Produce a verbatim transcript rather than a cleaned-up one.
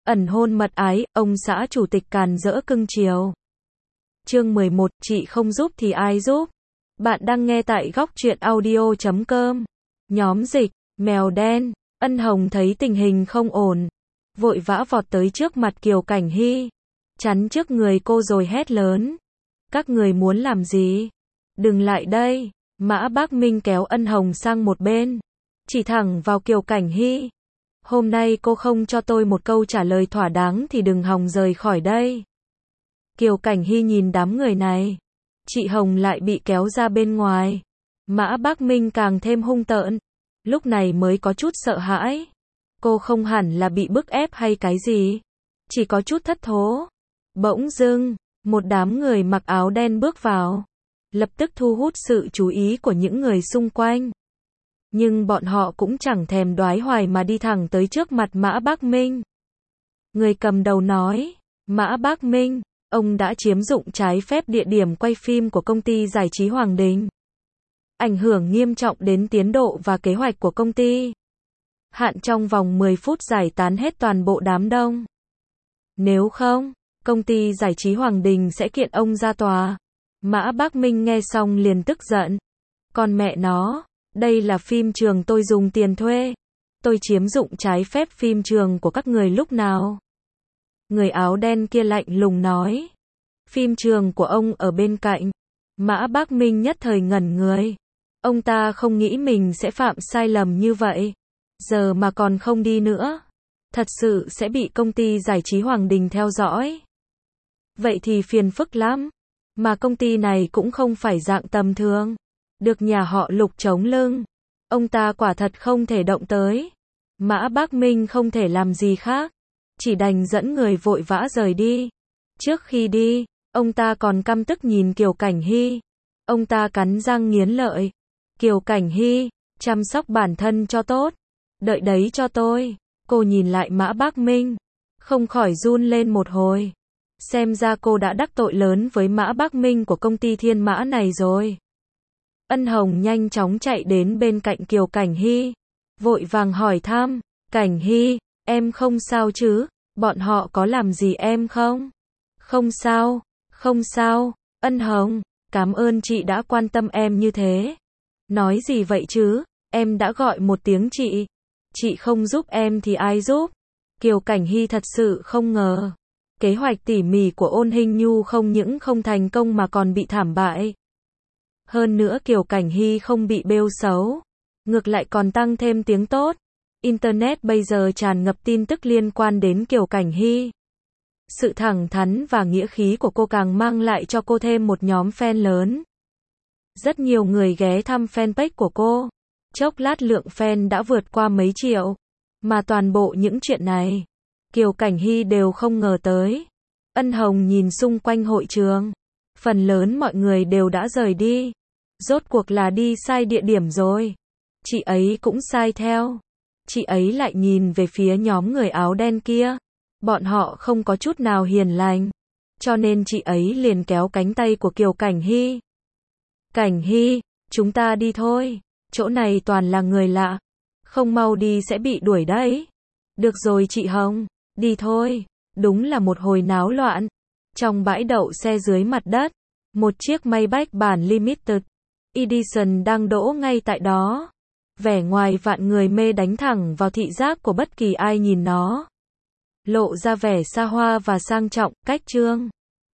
ẩn hôn mật ái, ông xã chủ tịch càn rỡ cưng chiều. Chương mười một, chị không giúp thì ai giúp? Bạn đang nghe tại góc truyện audio chấm com. Nhóm dịch, mèo đen, Ân Hồng thấy tình hình không ổn, vội vã vọt tới trước mặt Kiều Cảnh Hy, chắn trước người cô rồi hét lớn. Các người muốn làm gì? Đừng lại đây. Mã Bác Minh kéo Ân Hồng sang một bên, chỉ thẳng vào Kiều Cảnh Hy. Hôm nay cô không cho tôi một câu trả lời thỏa đáng thì đừng hòng rời khỏi đây. Kiều Cảnh Hy nhìn đám người này, chị Hồng lại bị kéo ra bên ngoài. Mã Bác Minh càng thêm hung tợn, lúc này mới có chút sợ hãi. Cô không hẳn là bị bức ép hay cái gì, chỉ có chút thất thố. Bỗng dưng, một đám người mặc áo đen bước vào, lập tức thu hút sự chú ý của những người xung quanh. Nhưng bọn họ cũng chẳng thèm đoái hoài mà đi thẳng tới trước mặt Mã Bác Minh. Người cầm đầu nói, Mã Bác Minh, ông đã chiếm dụng trái phép địa điểm quay phim của công ty giải trí Hoàng Đình, ảnh hưởng nghiêm trọng đến tiến độ và kế hoạch của công ty. Hạn trong vòng mười phút giải tán hết toàn bộ đám đông. Nếu không, công ty giải trí Hoàng Đình sẽ kiện ông ra tòa. Mã Bác Minh nghe xong liền tức giận. Con mẹ nó, đây là phim trường tôi dùng tiền thuê. Tôi chiếm dụng trái phép phim trường của các người lúc nào? Người áo đen kia lạnh lùng nói. Phim trường của ông ở bên cạnh. Mã Bác Minh nhất thời ngẩn người. Ông ta không nghĩ mình sẽ phạm sai lầm như vậy. Giờ mà còn không đi nữa, thật sự sẽ bị công ty giải trí Hoàng Đình theo dõi. Vậy thì phiền phức lắm. Mà công ty này cũng không phải dạng tầm thường, được nhà họ Lục chống lưng. Ông ta quả thật không thể động tới. Mã Bác Minh không thể làm gì khác, chỉ đành dẫn người vội vã rời đi. Trước khi đi, ông ta còn căm tức nhìn Kiều Cảnh Hy. Ông ta cắn răng nghiến lợi. Kiều Cảnh Hy, chăm sóc bản thân cho tốt. Đợi đấy cho tôi. Cô nhìn lại Mã Bác Minh, không khỏi run lên một hồi. Xem ra cô đã đắc tội lớn với Mã Bác Minh của công ty Thiên Mã này rồi. Ân Hồng nhanh chóng chạy đến bên cạnh Kiều Cảnh Hy, vội vàng hỏi thăm. Cảnh Hy, em không sao chứ? Bọn họ có làm gì em không? Không sao, không sao. Ân Hồng, cảm ơn chị đã quan tâm em như thế. Nói gì vậy chứ? Em đã gọi một tiếng chị. Chị không giúp em thì ai giúp? Kiều Cảnh Hy thật sự không ngờ. Kế hoạch tỉ mỉ của Ôn Hinh Nhu không những không thành công mà còn bị thảm bại. Hơn nữa Kiều Cảnh Hy không bị bêu xấu, ngược lại còn tăng thêm tiếng tốt. Internet bây giờ tràn ngập tin tức liên quan đến Kiều Cảnh Hy. Sự thẳng thắn và nghĩa khí của cô càng mang lại cho cô thêm một nhóm fan lớn. Rất nhiều người ghé thăm fanpage của cô. Chốc lát lượng fan đã vượt qua mấy triệu. Mà toàn bộ những chuyện này, Kiều Cảnh Hy đều không ngờ tới. Ân Hồng nhìn xung quanh hội trường. Phần lớn mọi người đều đã rời đi. Rốt cuộc là đi sai địa điểm rồi. Chị ấy cũng sai theo. Chị ấy lại nhìn về phía nhóm người áo đen kia. Bọn họ không có chút nào hiền lành. Cho nên chị ấy liền kéo cánh tay của Kiều Cảnh Hy. Cảnh Hy, chúng ta đi thôi. Chỗ này toàn là người lạ. Không mau đi sẽ bị đuổi đấy. Được rồi chị Hồng, đi thôi. Đúng là một hồi náo loạn. Trong bãi đậu xe dưới mặt đất, một chiếc Maybach bản Limited Edition đang đỗ ngay tại đó. Vẻ ngoài vạn người mê đánh thẳng vào thị giác của bất kỳ ai nhìn nó. Lộ ra vẻ xa hoa và sang trọng, cách trương.